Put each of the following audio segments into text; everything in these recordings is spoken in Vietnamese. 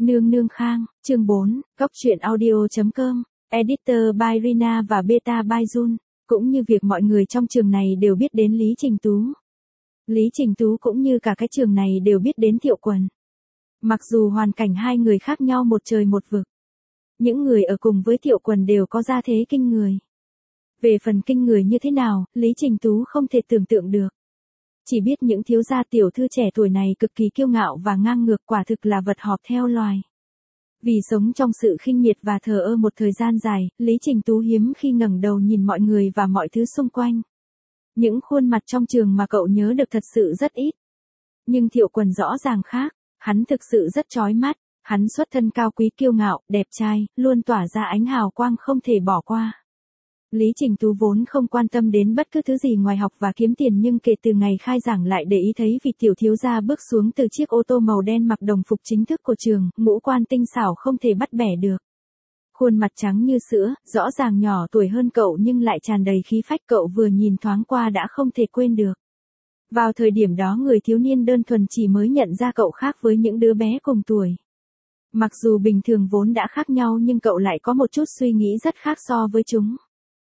Nương nương Khang, chương 4, Cóc truyện audio.com, editor by Rina và beta by Jun, cũng như việc mọi người trong trường này đều biết đến Lý Trình Tú. Lý Trình Tú cũng như cả cái trường này đều biết đến Thiệu Quần. Mặc dù hoàn cảnh hai người khác nhau một trời một vực. Những người ở cùng với Thiệu Quần đều có gia thế kinh người. Về phần kinh người như thế nào, Lý Trình Tú không thể tưởng tượng được. Chỉ biết những thiếu gia tiểu thư trẻ tuổi này cực kỳ kiêu ngạo và ngang ngược, quả thực là vật họp theo loài. Vì sống trong sự khinh miệt và thờ ơ một thời gian dài, Lý Trình Tú hiếm khi ngẩng đầu nhìn mọi người và mọi thứ xung quanh. Những khuôn mặt trong trường mà cậu nhớ được thật sự rất ít. Nhưng Thiệu Quần rõ ràng khác, hắn thực sự rất chói mắt, hắn xuất thân cao quý kiêu ngạo, đẹp trai, luôn tỏa ra ánh hào quang không thể bỏ qua. Lý Trình Tú vốn không quan tâm đến bất cứ thứ gì ngoài học và kiếm tiền, nhưng kể từ ngày khai giảng lại để ý thấy vị tiểu thiếu gia bước xuống từ chiếc ô tô màu đen mặc đồng phục chính thức của trường, ngũ quan tinh xảo không thể bắt bẻ được. Khuôn mặt trắng như sữa, rõ ràng nhỏ tuổi hơn cậu nhưng lại tràn đầy khí phách, cậu vừa nhìn thoáng qua đã không thể quên được. Vào thời điểm đó người thiếu niên đơn thuần chỉ mới nhận ra cậu khác với những đứa bé cùng tuổi. Mặc dù bình thường vốn đã khác nhau nhưng cậu lại có một chút suy nghĩ rất khác so với chúng.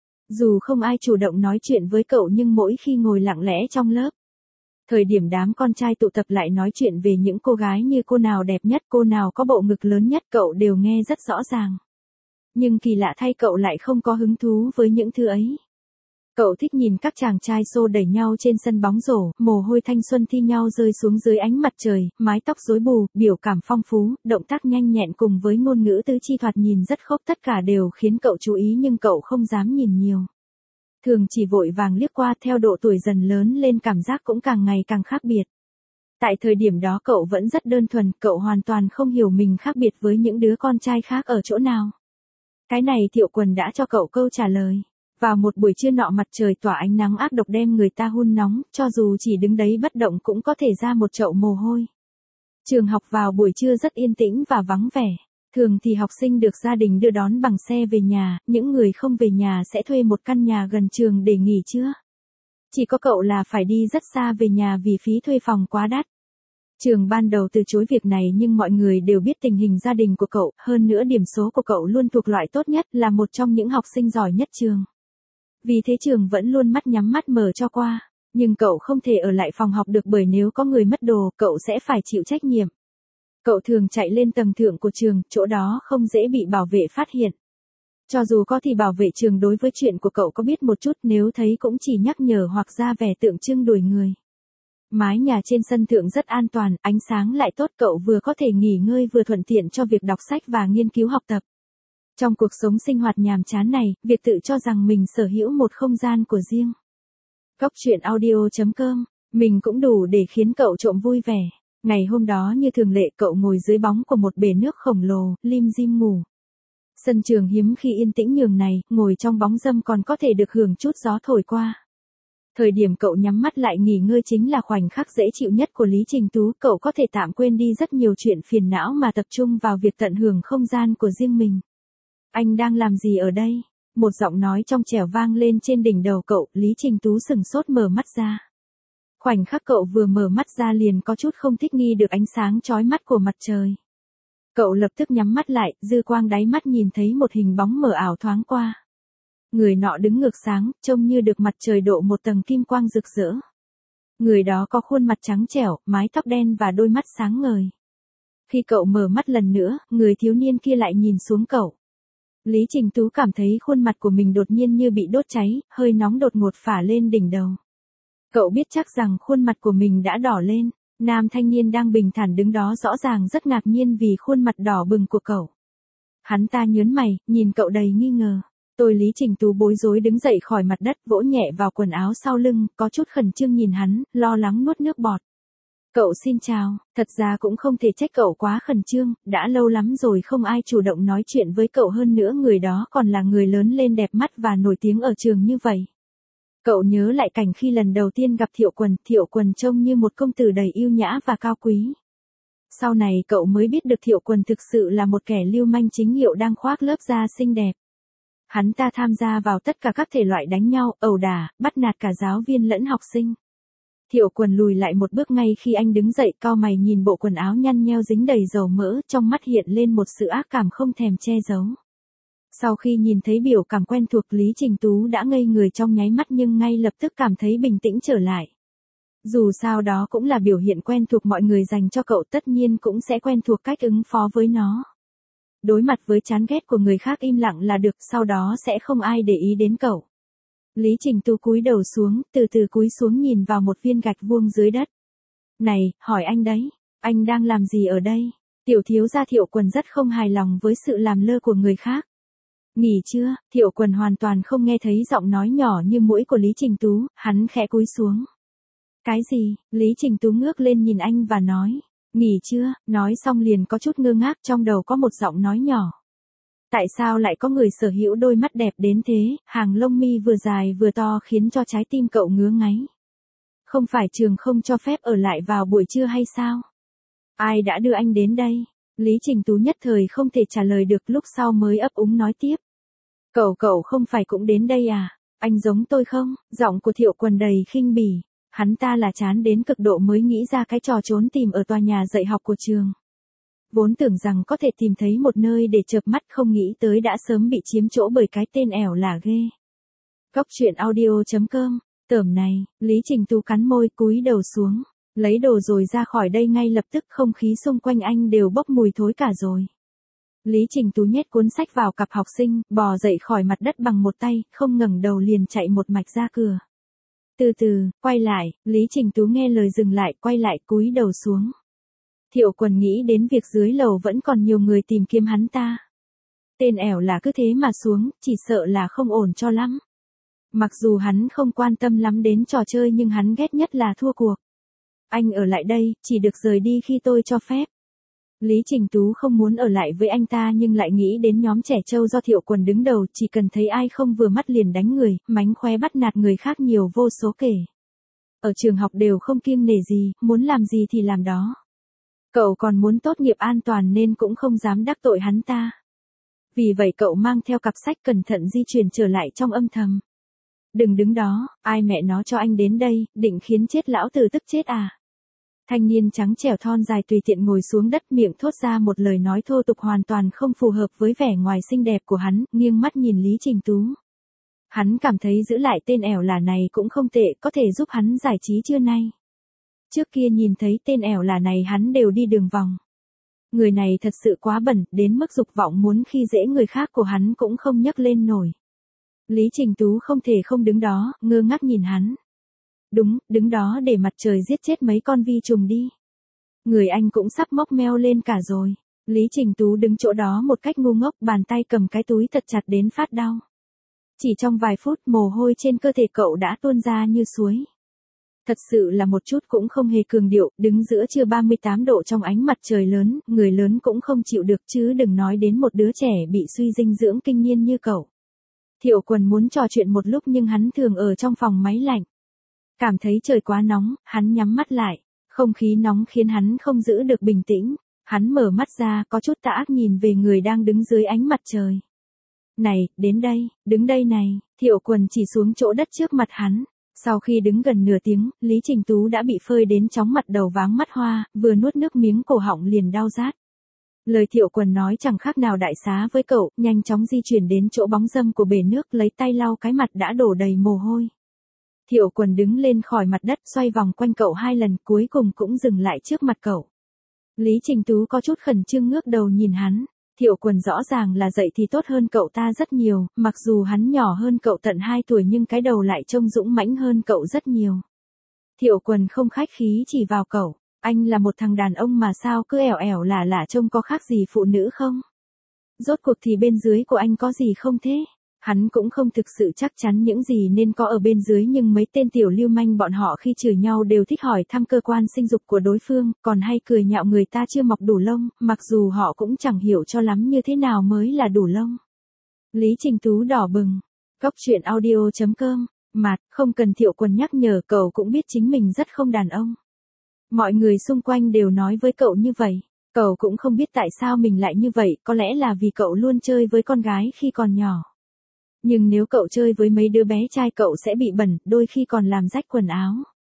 Dù không ai chủ động nói chuyện với cậu nhưng mỗi khi ngồi lặng lẽ trong lớp, thời điểm đám con trai tụ tập lại nói chuyện về những cô gái như cô nào đẹp nhất, cô nào có bộ ngực lớn nhất, cậu đều nghe rất rõ ràng. Nhưng kỳ lạ thay cậu lại không có hứng thú với những thứ ấy. Cậu thích nhìn các chàng trai xô đẩy nhau trên sân bóng rổ, mồ hôi thanh xuân thi nhau rơi xuống dưới ánh mặt trời, mái tóc rối bù, biểu cảm phong phú, động tác nhanh nhẹn cùng với ngôn ngữ tứ chi thoạt nhìn rất khốc, tất cả đều khiến cậu chú ý nhưng cậu không dám nhìn nhiều. Thường chỉ vội vàng liếc qua, theo độ tuổi dần lớn lên cảm giác cũng càng ngày càng khác biệt. Tại thời điểm đó cậu vẫn rất đơn thuần, cậu hoàn toàn không hiểu mình khác biệt với những đứa con trai khác ở chỗ nào. Cái này Thiệu Quần đã cho cậu câu trả lời. Vào một buổi trưa nọ mặt trời tỏa ánh nắng ác độc đem người ta hun nóng, cho dù chỉ đứng đấy bất động cũng có thể ra một chậu mồ hôi. Trường học vào buổi trưa rất yên tĩnh và vắng vẻ. Thường thì học sinh được gia đình đưa đón bằng xe về nhà, những người không về nhà sẽ thuê một căn nhà gần trường để nghỉ trưa. Chỉ có cậu là phải đi rất xa về nhà vì phí thuê phòng quá đắt. Trường ban đầu từ chối việc này nhưng mọi người đều biết tình hình gia đình của cậu, hơn nữa điểm số của cậu luôn thuộc loại tốt nhất, là một trong những học sinh giỏi nhất trường. Vì thế trường vẫn luôn mắt nhắm mắt mở cho qua, nhưng cậu không thể ở lại phòng học được bởi nếu có người mất đồ, cậu sẽ phải chịu trách nhiệm. Cậu thường chạy lên tầng thượng của trường, chỗ đó không dễ bị bảo vệ phát hiện. Cho dù có thì bảo vệ trường đối với chuyện của cậu có biết một chút, nếu thấy cũng chỉ nhắc nhở hoặc ra vẻ tượng trưng đuổi người. Mái nhà trên sân thượng rất an toàn, ánh sáng lại tốt, cậu vừa có thể nghỉ ngơi vừa thuận tiện cho việc đọc sách và nghiên cứu học tập. Trong cuộc sống sinh hoạt nhàm chán này, việc tự cho rằng mình sở hữu một không gian của riêng. Cóc truyện audio.com, mình cũng đủ để khiến cậu trộm vui vẻ. Ngày hôm đó như thường lệ cậu ngồi dưới bóng của một bể nước khổng lồ, lim dim ngủ. Sân trường hiếm khi yên tĩnh nhường này, ngồi trong bóng râm còn có thể được hưởng chút gió thổi qua. Thời điểm cậu nhắm mắt lại nghỉ ngơi chính là khoảnh khắc dễ chịu nhất của Lý Trình Tú, cậu có thể tạm quên đi rất nhiều chuyện phiền não mà tập trung vào việc tận hưởng không gian của riêng mình. Anh đang làm gì ở đây? Một giọng nói trong trẻo vang lên trên đỉnh đầu cậu, Lý Trình Tú sừng sốt mở mắt ra. Khoảnh khắc cậu vừa mở mắt ra liền có chút không thích nghi được ánh sáng chói mắt của mặt trời. Cậu lập tức nhắm mắt lại, dư quang đáy mắt nhìn thấy một hình bóng mờ ảo thoáng qua. Người nọ đứng ngược sáng, trông như được mặt trời độ một tầng kim quang rực rỡ. Người đó có khuôn mặt trắng trẻo, mái tóc đen và đôi mắt sáng ngời. Khi cậu mở mắt lần nữa, người thiếu niên kia lại nhìn xuống cậu. Lý Trình Tú cảm thấy khuôn mặt của mình đột nhiên như bị đốt cháy, hơi nóng đột ngột phả lên đỉnh đầu. Cậu biết chắc rằng khuôn mặt của mình đã đỏ lên, nam thanh niên đang bình thản đứng đó rõ ràng rất ngạc nhiên vì khuôn mặt đỏ bừng của cậu. Hắn ta nhớn mày, nhìn cậu đầy nghi ngờ. Tôi Lý Trình Tú bối rối đứng dậy khỏi mặt đất, vỗ nhẹ vào quần áo sau lưng, có chút khẩn trương nhìn hắn, lo lắng nuốt nước bọt. Cậu xin chào, thật ra cũng không thể trách cậu quá khẩn trương, đã lâu lắm rồi không ai chủ động nói chuyện với cậu, hơn nữa người đó còn là người lớn lên đẹp mắt và nổi tiếng ở trường như vậy. Cậu nhớ lại cảnh khi lần đầu tiên gặp Thiệu Quần trông như một công tử đầy yêu nhã và cao quý. Sau này cậu mới biết được Thiệu Quần thực sự là một kẻ lưu manh chính hiệu đang khoác lớp da xinh đẹp. Hắn ta tham gia vào tất cả các thể loại đánh nhau, ẩu đả, bắt nạt cả giáo viên lẫn học sinh. Thiệu Quần lùi lại một bước ngay khi anh đứng dậy, cau mày nhìn bộ quần áo nhăn nheo dính đầy dầu mỡ, trong mắt hiện lên một sự ác cảm không thèm che giấu. Sau khi nhìn thấy biểu cảm quen thuộc, Lý Trình Tú đã ngây người trong nháy mắt nhưng ngay lập tức cảm thấy bình tĩnh trở lại. Dù sao đó cũng là biểu hiện quen thuộc mọi người dành cho cậu, tất nhiên cũng sẽ quen thuộc cách ứng phó với nó. Đối mặt với chán ghét của người khác im lặng là được, sau đó sẽ không ai để ý đến cậu. Lý Trình Tú cúi đầu xuống, từ từ cúi xuống nhìn vào một viên gạch vuông dưới đất. Này, hỏi anh đấy, anh đang làm gì ở đây? Tiểu thiếu gia Thiệu Quần rất không hài lòng với sự làm lơ của người khác. Nghỉ chưa? Thiệu Quần hoàn toàn không nghe thấy giọng nói nhỏ như muỗi của Lý Trình Tú, hắn khẽ cúi xuống. Cái gì? Lý Trình Tú ngước lên nhìn anh và nói. Nghỉ chưa? Nói xong liền có chút ngơ ngác, trong đầu có một giọng nói nhỏ. Tại sao lại có người sở hữu đôi mắt đẹp đến thế, hàng lông mi vừa dài vừa to khiến cho trái tim cậu ngứa ngáy. Không phải trường không cho phép ở lại vào buổi trưa hay sao? Ai đã đưa anh đến đây? Lý Trình Tú nhất thời không thể trả lời được, lúc sau mới ấp úng nói tiếp. Cậu không phải cũng đến đây à? Anh giống tôi không? Giọng của Thiệu Quần đầy khinh bỉ. Hắn ta là chán đến cực độ mới nghĩ ra cái trò trốn tìm ở tòa nhà dạy học của trường. Vốn tưởng rằng có thể tìm thấy một nơi để chợp mắt, không nghĩ tới đã sớm bị chiếm chỗ bởi cái tên ẻo là ghê. Góc truyện audio.com. Tởm này, Lý Trình Tú cắn môi cúi đầu xuống. Lấy đồ rồi ra khỏi đây ngay lập tức, không khí xung quanh anh đều bốc mùi thối cả rồi. Lý Trình Tú nhét cuốn sách vào cặp học sinh, bò dậy khỏi mặt đất bằng một tay, không ngẩng đầu liền chạy một mạch ra cửa. Từ từ, quay lại, Lý Trình Tú nghe lời dừng lại, quay lại cúi đầu xuống. Thiệu Quần nghĩ đến việc dưới lầu vẫn còn nhiều người tìm kiếm hắn ta. Tên ẻo là cứ thế mà xuống, chỉ sợ là không ổn cho lắm. Mặc dù hắn không quan tâm lắm đến trò chơi nhưng hắn ghét nhất là thua cuộc. Anh ở lại đây, chỉ được rời đi khi tôi cho phép. Lý Trình Tú không muốn ở lại với anh ta nhưng lại nghĩ đến nhóm trẻ trâu do Thiệu Quần đứng đầu, chỉ cần thấy ai không vừa mắt liền đánh người, mánh khóe bắt nạt người khác nhiều vô số kể. Ở trường học đều không kiêng nể gì, muốn làm gì thì làm đó. Cậu còn muốn tốt nghiệp an toàn nên cũng không dám đắc tội hắn ta. Vì vậy cậu mang theo cặp sách cẩn thận di chuyển trở lại trong âm thầm. Đừng đứng đó, ai mẹ nó cho anh đến đây, định khiến chết lão tử tức chết à? Thanh niên trắng trẻo thon dài tùy tiện ngồi xuống đất, miệng thốt ra một lời nói thô tục hoàn toàn không phù hợp với vẻ ngoài xinh đẹp của hắn, nghiêng mắt nhìn Lý Trình Tú. Hắn cảm thấy giữ lại tên ẻo là này cũng không tệ, có thể giúp hắn giải trí trưa nay. Trước kia nhìn thấy tên ẻo là này hắn đều đi đường vòng. Người này thật sự quá bẩn, đến mức dục vọng muốn khi dễ người khác của hắn cũng không nhấc lên nổi. Lý Trình Tú không thể không đứng đó, ngơ ngác nhìn hắn. Đúng, đứng đó để mặt trời giết chết mấy con vi trùng đi. Người anh cũng sắp mốc meo lên cả rồi. Lý Trình Tú đứng chỗ đó một cách ngu ngốc, bàn tay cầm cái túi thật chặt đến phát đau. Chỉ trong vài phút mồ hôi trên cơ thể cậu đã tuôn ra như suối. Thật sự là một chút cũng không hề cường điệu, đứng giữa trưa 38 độ trong ánh mặt trời lớn, người lớn cũng không chịu được chứ đừng nói đến một đứa trẻ bị suy dinh dưỡng kinh niên như cậu. Thiệu Quần muốn trò chuyện một lúc nhưng hắn thường ở trong phòng máy lạnh. Cảm thấy trời quá nóng, hắn nhắm mắt lại. Không khí nóng khiến hắn không giữ được bình tĩnh. Hắn mở mắt ra, có chút tà ác nhìn về người đang đứng dưới ánh mặt trời. Này, đến đây, đứng đây này. Thiệu Quần chỉ xuống chỗ đất trước mặt hắn. Sau khi đứng gần nửa tiếng, Lý Trình Tú đã bị phơi đến chóng mặt đầu váng mắt hoa, vừa nuốt nước miếng cổ họng liền đau rát. Lời Thiệu Quần nói chẳng khác nào đại xá với cậu, nhanh chóng di chuyển đến chỗ bóng râm của bể nước, lấy tay lau cái mặt đã đổ đầy mồ hôi. Thiệu Quần đứng lên khỏi mặt đất, xoay vòng quanh cậu 2 lần, cuối cùng cũng dừng lại trước mặt cậu. Lý Trình Tú có chút khẩn trương ngước đầu nhìn hắn. Thiệu Quần rõ ràng là dậy thì tốt hơn cậu ta rất nhiều, mặc dù hắn nhỏ hơn cậu tận 2 tuổi nhưng cái đầu lại trông dũng mãnh hơn cậu rất nhiều. Thiệu Quần không khách khí chỉ vào cậu. Anh là một thằng đàn ông mà sao cứ ẻo ẻo lả lả trông có khác gì phụ nữ không? Rốt cuộc thì bên dưới của anh có gì không thế? Hắn cũng không thực sự chắc chắn những gì nên có ở bên dưới nhưng mấy tên tiểu lưu manh bọn họ khi chửi nhau đều thích hỏi thăm cơ quan sinh dục của đối phương, còn hay cười nhạo người ta chưa mọc đủ lông, mặc dù họ cũng chẳng hiểu cho lắm như thế nào mới là đủ lông. Lý Trình Tú đỏ bừng. Góc truyện audio.com. Mạt, không cần Thiệu Quần nhắc nhở, cậu cũng biết chính mình rất không đàn ông. Mọi người xung quanh đều nói với cậu như vậy. Cậu cũng không biết tại sao mình lại như vậy, có lẽ là vì cậu luôn chơi với con gái khi còn nhỏ. Nhưng nếu cậu chơi với mấy đứa bé trai cậu sẽ bị bẩn, đôi khi còn làm rách quần áo.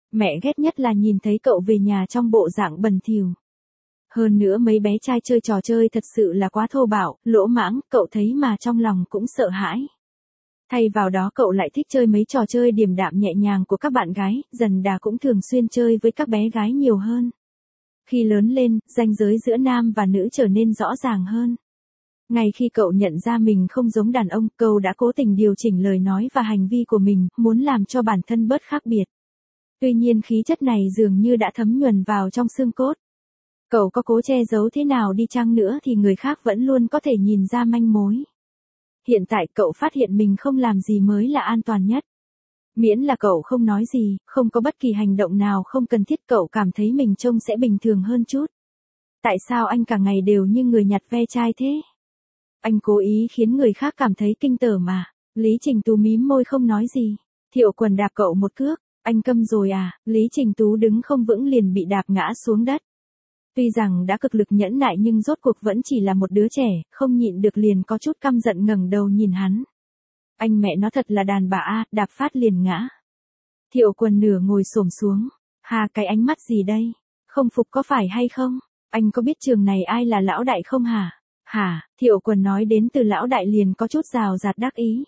Mẹ ghét nhất là nhìn thấy cậu về nhà trong bộ dạng bẩn thỉu. Hơn nữa mấy bé trai chơi trò chơi thật sự là quá thô bạo, lỗ mãng, cậu thấy mà trong lòng cũng sợ hãi. Thay vào đó cậu lại thích chơi mấy trò chơi điềm đạm nhẹ nhàng của các bạn gái, dần đà cũng thường xuyên chơi với các bé gái nhiều hơn. Khi lớn lên, ranh giới giữa nam và nữ trở nên rõ ràng hơn. Ngay khi cậu nhận ra mình không giống đàn ông, cậu đã cố tình điều chỉnh lời nói và hành vi của mình, muốn làm cho bản thân bớt khác biệt. Tuy nhiên khí chất này dường như đã thấm nhuần vào trong xương cốt. Cậu có cố che giấu thế nào đi chăng nữa thì người khác vẫn luôn có thể nhìn ra manh mối. Hiện tại cậu phát hiện mình không làm gì mới là an toàn nhất. Miễn là cậu không nói gì, không có bất kỳ hành động nào không cần thiết, cậu cảm thấy mình trông sẽ bình thường hơn chút. Tại sao anh cả ngày đều như người nhặt ve chai thế? Anh cố ý khiến người khác cảm thấy kinh tởm mà. Lý Trình Tú mím môi không nói gì. Thiệu Quần đạp cậu một cước. Anh câm rồi à? Lý Trình Tú đứng không vững liền bị đạp ngã xuống đất. Tuy rằng đã cực lực nhẫn nại nhưng rốt cuộc vẫn chỉ là một đứa trẻ, không nhịn được liền có chút căm giận ngẩng đầu nhìn hắn. Anh mẹ nó thật là đàn bà a, đạp phát liền ngã. Thiệu Quần nửa ngồi xổm xuống. Hà, cái ánh mắt gì đây? Không phục có phải hay không? Anh có biết trường này ai là lão đại không hả? Hả? Thiệu Quần nói đến từ lão đại liền có chút rào rạt đắc ý.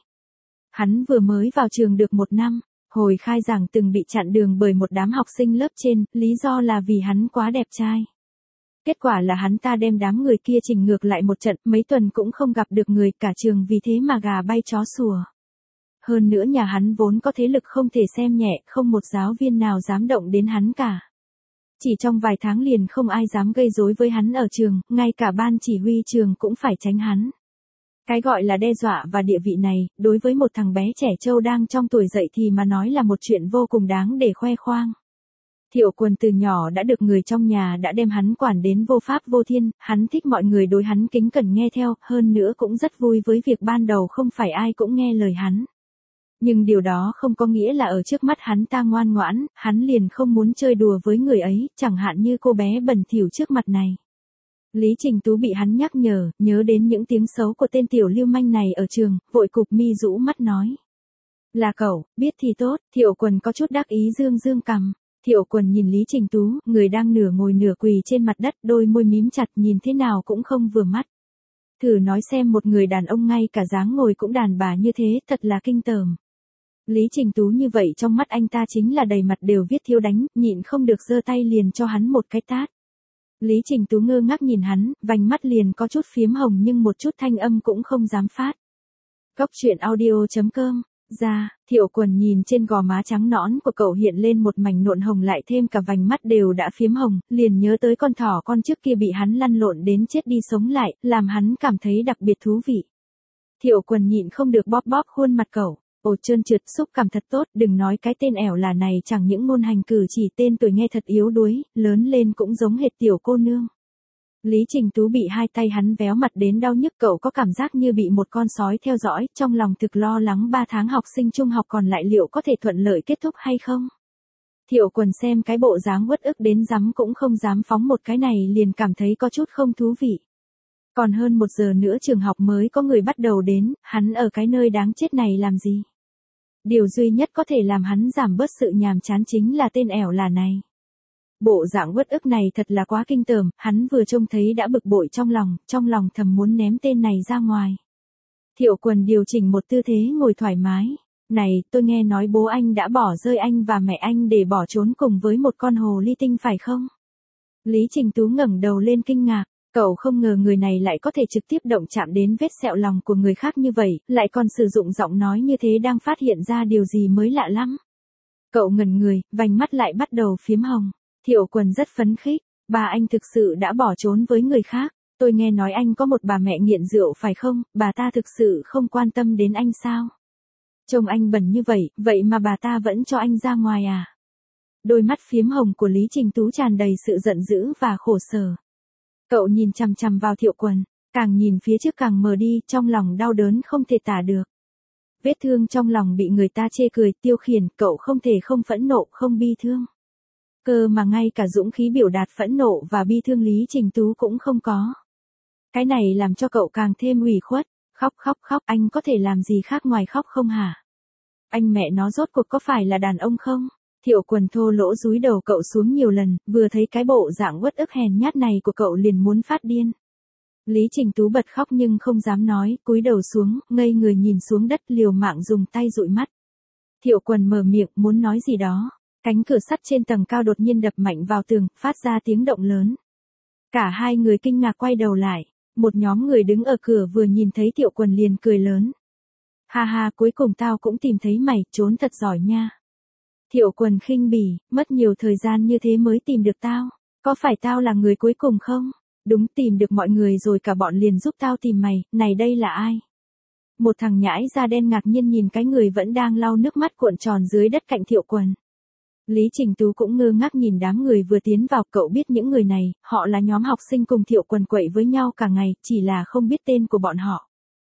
Hắn vừa mới vào trường được 1 năm, hồi khai giảng từng bị chặn đường bởi một đám học sinh lớp trên, lý do là vì hắn quá đẹp trai. Kết quả là hắn ta đem đám người kia chỉnh ngược lại một trận, mấy tuần cũng không gặp được người, cả trường vì thế mà gà bay chó sủa. Hơn nữa nhà hắn vốn có thế lực không thể xem nhẹ, không một giáo viên nào dám động đến hắn cả. Chỉ trong vài tháng liền không ai dám gây rối với hắn ở trường, ngay cả ban chỉ huy trường cũng phải tránh hắn. Cái gọi là đe dọa và địa vị này, đối với một thằng bé trẻ trâu đang trong tuổi dậy thì mà nói là một chuyện vô cùng đáng để khoe khoang. Thiệu Quần từ nhỏ đã được người trong nhà đã đem hắn quản đến vô pháp vô thiên, hắn thích mọi người đối hắn kính cẩn nghe theo, hơn nữa cũng rất vui với việc ban đầu không phải ai cũng nghe lời hắn. Nhưng điều đó không có nghĩa là ở trước mắt hắn ta ngoan ngoãn, hắn liền không muốn chơi đùa với người ấy, chẳng hạn như cô bé bẩn thỉu trước mặt này. Lý Trình Tú bị hắn nhắc nhớ đến những tiếng xấu của tên tiểu lưu manh này ở trường, vội cụp mi rũ mắt nói. Là cậu, biết thì tốt. Thiệu Quần có chút đắc ý dương cằm. Thiệu Quần nhìn Lý Trình Tú, người đang nửa ngồi nửa quỳ trên mặt đất, đôi môi mím chặt nhìn thế nào cũng không vừa mắt. Thử nói xem, một người đàn ông ngay cả dáng ngồi cũng đàn bà như thế, thật là kinh tởm. Lý Trình Tú như vậy trong mắt anh ta chính là đầy mặt đều viết thiếu đánh, nhịn không được giơ tay liền cho hắn một cái tát. Lý Trình Tú ngơ ngác nhìn hắn, vành mắt liền có chút phiếm hồng nhưng một chút thanh âm cũng không dám phát. Cóc truyện audio.com. Ra, Thiệu Quần nhìn trên gò má trắng nõn của cậu hiện lên một mảnh nộn hồng, lại thêm cả vành mắt đều đã phiếm hồng, liền nhớ tới con thỏ con trước kia bị hắn lăn lộn đến chết đi sống lại, làm hắn cảm thấy đặc biệt thú vị. Thiệu Quần nhịn không được bóp bóp khuôn mặt cậu. Ồ, trơn trượt, xúc cảm thật tốt, đừng nói cái tên ẻo là này, chẳng những ngôn hành cử chỉ tên tuổi nghe thật yếu đuối, lớn lên cũng giống hệt tiểu cô nương. Lý Trình Tú bị hai tay hắn véo mặt đến đau nhức, cậu có cảm giác như bị một con sói theo dõi, trong lòng thực lo lắng 3 tháng học sinh trung học còn lại liệu có thể thuận lợi kết thúc hay không. Thiệu Quần xem cái bộ dáng uất ức đến rắm cũng không dám phóng một cái này liền cảm thấy có chút không thú vị. Còn hơn 1 giờ nữa trường học mới có người bắt đầu đến, hắn ở cái nơi đáng chết này làm gì? Điều duy nhất có thể làm hắn giảm bớt sự nhàm chán chính là tên ẻo là này. Bộ dạng uất ức này thật là quá kinh tởm, hắn vừa trông thấy đã bực bội trong lòng thầm muốn ném tên này ra ngoài. Thiệu Quần điều chỉnh một tư thế ngồi thoải mái. Này, tôi nghe nói bố anh đã bỏ rơi anh và mẹ anh để bỏ trốn cùng với một con hồ ly tinh phải không? Lý Trình Tú ngẩng đầu lên kinh ngạc. Cậu không ngờ người này lại có thể trực tiếp động chạm đến vết sẹo lòng của người khác như vậy, lại còn sử dụng giọng nói như thế, đang phát hiện ra điều gì mới lạ lắm. Cậu ngẩn người, vành mắt lại bắt đầu phiếm hồng. Thiệu Quần rất phấn khích. Bà anh thực sự đã bỏ trốn với người khác. Tôi nghe nói anh có một bà mẹ nghiện rượu phải không, bà ta thực sự không quan tâm đến anh sao? Trông anh bẩn như vậy, vậy mà bà ta vẫn cho anh ra ngoài à? Đôi mắt phiếm hồng của Lý Trình Tú tràn đầy sự giận dữ và khổ sở. Cậu nhìn chằm chằm vào Thiệu Quần, càng nhìn phía trước càng mờ đi, trong lòng đau đớn không thể tả được. Vết thương trong lòng bị người ta chê cười, tiêu khiển, cậu không thể không phẫn nộ, không bi thương. Cơ mà ngay cả dũng khí biểu đạt phẫn nộ và bi thương Lý Trình Tú cũng không có. Cái này làm cho cậu càng thêm ủy khuất. Khóc, anh có thể làm gì khác ngoài khóc không hả? Anh mẹ nó rốt cuộc có phải là đàn ông không? Thiệu Quần thô lỗ dúi đầu cậu xuống nhiều lần, vừa thấy cái bộ dạng uất ức hèn nhát này của cậu liền muốn phát điên. Lý Trình Tú bật khóc nhưng không dám nói, cúi đầu xuống, ngây người nhìn xuống đất liều mạng dùng tay dụi mắt. Thiệu Quần mở miệng muốn nói gì đó. Cánh cửa sắt trên tầng cao đột nhiên đập mạnh vào tường, phát ra tiếng động lớn. Cả hai người kinh ngạc quay đầu lại. Một nhóm người đứng ở cửa vừa nhìn thấy Thiệu Quần liền cười lớn. Ha ha, cuối cùng tao cũng tìm thấy mày, trốn thật giỏi nha. Thiệu Quần khinh bỉ, mất nhiều thời gian như thế mới tìm được tao. Có phải tao là người cuối cùng không? Đúng, tìm được mọi người rồi cả bọn liền giúp tao tìm mày, này đây là ai? Một thằng nhãi da đen ngạc nhiên nhìn cái người vẫn đang lau nước mắt cuộn tròn dưới đất cạnh Thiệu Quần. Lý Trình Tú cũng ngơ ngác nhìn đám người vừa tiến vào, cậu biết những người này, họ là nhóm học sinh cùng Thiệu Quần quậy với nhau cả ngày, chỉ là không biết tên của bọn họ.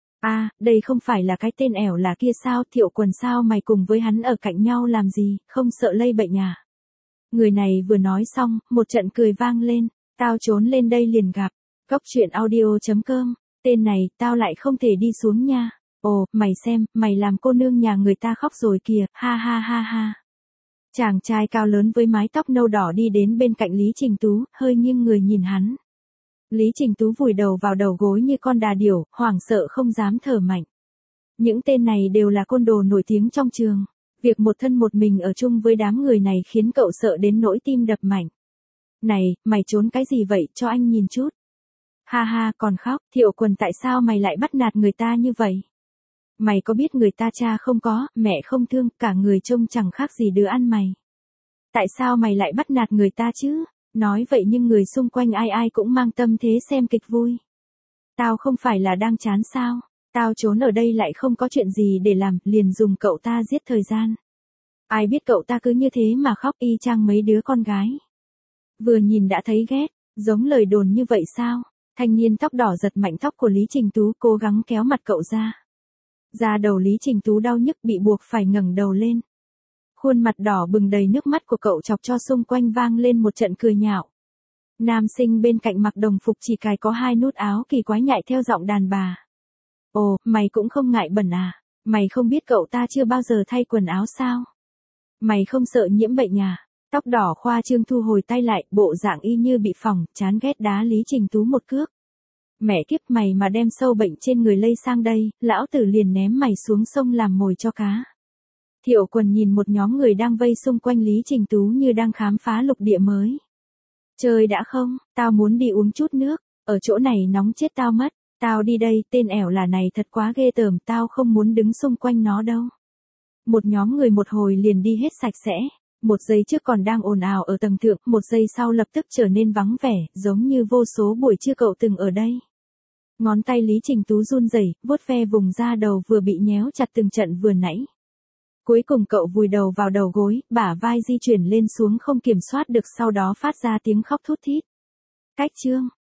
À, đây không phải là cái tên ẻo là kia sao? Thiệu Quần, sao mày cùng với hắn ở cạnh nhau làm gì, không sợ lây bệnh à? Người này vừa nói xong, một trận cười vang lên, tao trốn lên đây liền gặp. Góc truyện audio.com, tên này, tao lại không thể đi xuống nha. Ồ, mày xem, mày làm cô nương nhà người ta khóc rồi kìa, ha ha ha ha. Chàng trai cao lớn với mái tóc nâu đỏ đi đến bên cạnh Lý Trình Tú, hơi nghiêng người nhìn hắn. Lý Trình Tú vùi đầu vào đầu gối như con đà điểu, hoảng sợ không dám thở mạnh. Những tên này đều là côn đồ nổi tiếng trong trường. Việc một thân một mình ở chung với đám người này khiến cậu sợ đến nỗi tim đập mạnh. Này, mày trốn cái gì vậy, cho anh nhìn chút. Ha ha, còn khóc, Thiệu Quần, tại sao mày lại bắt nạt người ta như vậy? Mày có biết người ta cha không có, mẹ không thương, cả người trông chẳng khác gì đứa ăn mày. Tại sao mày lại bắt nạt người ta chứ? Nói vậy nhưng người xung quanh ai ai cũng mang tâm thế xem kịch vui. Tao không phải là đang chán sao? Tao trốn ở đây lại không có chuyện gì để làm, liền dùng cậu ta giết thời gian. Ai biết cậu ta cứ như thế mà khóc y chang mấy đứa con gái. Vừa nhìn đã thấy ghét, giống lời đồn như vậy sao? Thanh niên tóc đỏ giật mạnh tóc của Lý Trình Tú, cố gắng kéo mặt cậu ra. Da đầu Lý Trình Tú đau nhức bị buộc phải ngẩng đầu lên. Khuôn mặt đỏ bừng đầy nước mắt của cậu chọc cho xung quanh vang lên một trận cười nhạo. Nam sinh bên cạnh mặc đồng phục chỉ cài có 2 nút áo kỳ quái nhại theo giọng đàn bà. Ồ, mày cũng không ngại bẩn à? Mày không biết cậu ta chưa bao giờ thay quần áo sao? Mày không sợ nhiễm bệnh à? Tóc đỏ khoa trương thu hồi tay lại, bộ dạng y như bị phỏng, chán ghét đá Lý Trình Tú một cước. Mẹ kiếp, mày mà đem sâu bệnh trên người lây sang đây, lão tử liền ném mày xuống sông làm mồi cho cá. Thiệu Quần nhìn một nhóm người đang vây xung quanh Lý Trình Tú như đang khám phá lục địa mới. Chơi đã không, tao muốn đi uống chút nước, ở chỗ này nóng chết tao mất, tao đi đây, tên ẻo là này thật quá ghê tởm, tao không muốn đứng xung quanh nó đâu. Một nhóm người một hồi liền đi hết sạch sẽ, một giây trước còn đang ồn ào ở tầng thượng, một giây sau lập tức trở nên vắng vẻ, giống như vô số buổi trưa cậu từng ở đây. Ngón tay Lý Trình Tú run rẩy, vuốt ve vùng da đầu vừa bị nhéo chặt từng trận vừa nãy. Cuối cùng cậu vùi đầu vào đầu gối, bả vai di chuyển lên xuống không kiểm soát được, sau đó phát ra tiếng khóc thút thít. Cách chương